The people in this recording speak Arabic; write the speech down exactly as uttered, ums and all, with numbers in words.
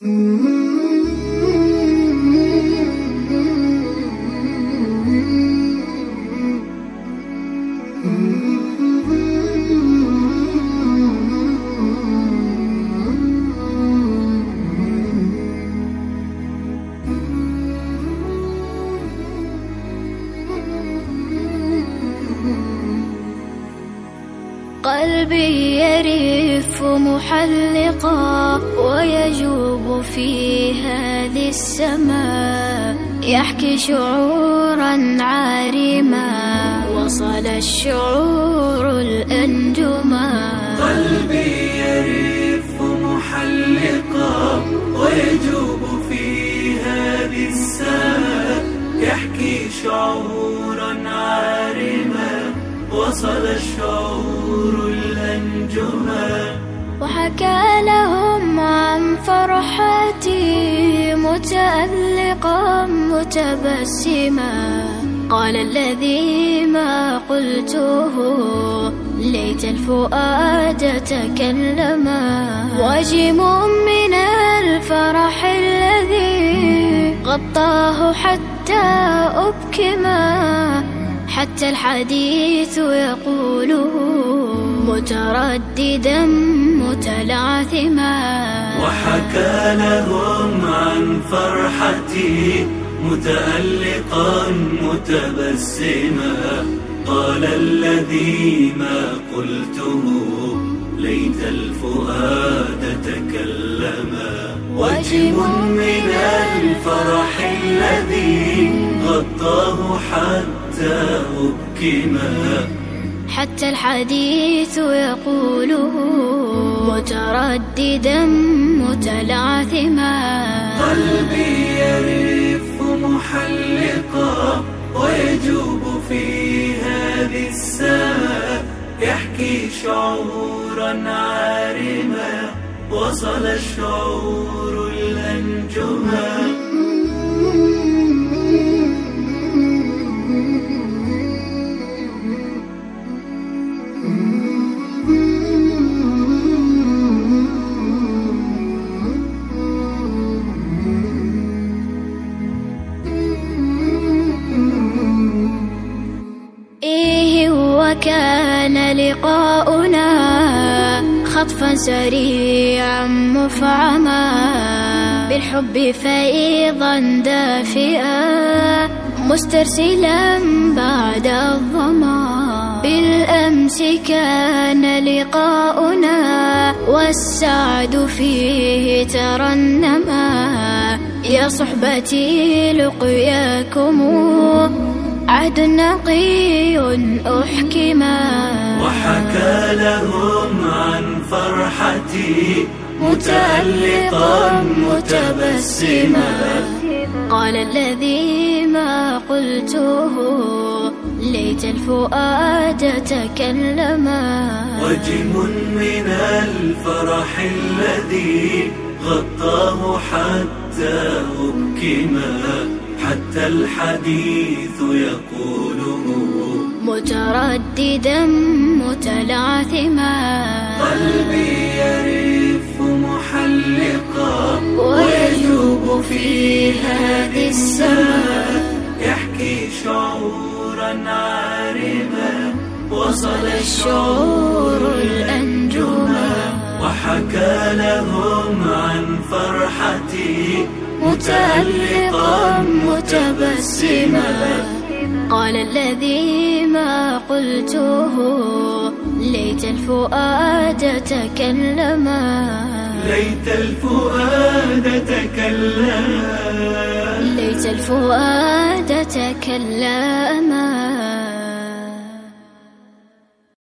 قلبي يرف محلقا ويجوب في هذه السماء، يحكي شعورا عارما وصل الشعور الأنجما. قلبي يرف محلقا ويجوب في هذه السماء، يحكي شعورا عارما وصل الشعور الأنجما. وحكى لهم عن فرحتي متألقا متبسما، قال الذي ما قلته ليت الفؤاد تكلما. وجم من الفرح الذي غطاه حتى أبكما، حتى الحديث يقوله مترددا متلعثما. وحكى لهم عن فرحتي متألقا متبسما، قال الذي ما قلته ليت الفؤاد تكلما. وجم من الفرح الذي غطاه حتى أبكما، حتى الحديث يقوله مترددا متلعثما. قلبي يرف محلقا ويجوب في هذه السماء، يحكي شعورا عارما وصل الشعور الأنجما. إيه وكان لقاؤنا خطفا سريعا مفعما، بالحب فيضا دافئا مسترسلا بعد الظما. بالأمس كان لقاؤنا والسعد فيه ترنما، يا صحبتي لقياكم عهد نقي أحكما. وحكى لهم عن فرحتي متألقا متبسما، قال الذي ما قلته ليت الفؤاد تكلما. وجم من الفرح الذي غطاه حتى أبكما، حتى الحديث يقوله مترددا متلعثما. قلبي يرف محلقا ويجوب في هذه السماء، يحكي شعورا عارما وصل الشعور الأنجما. وحكى لهم عن فرحتي متألقا متبسما، قال الذي ما قلته ليت الفؤاد تكلما. ليت الفؤاد تكلما، ليت الفؤاد تكلما.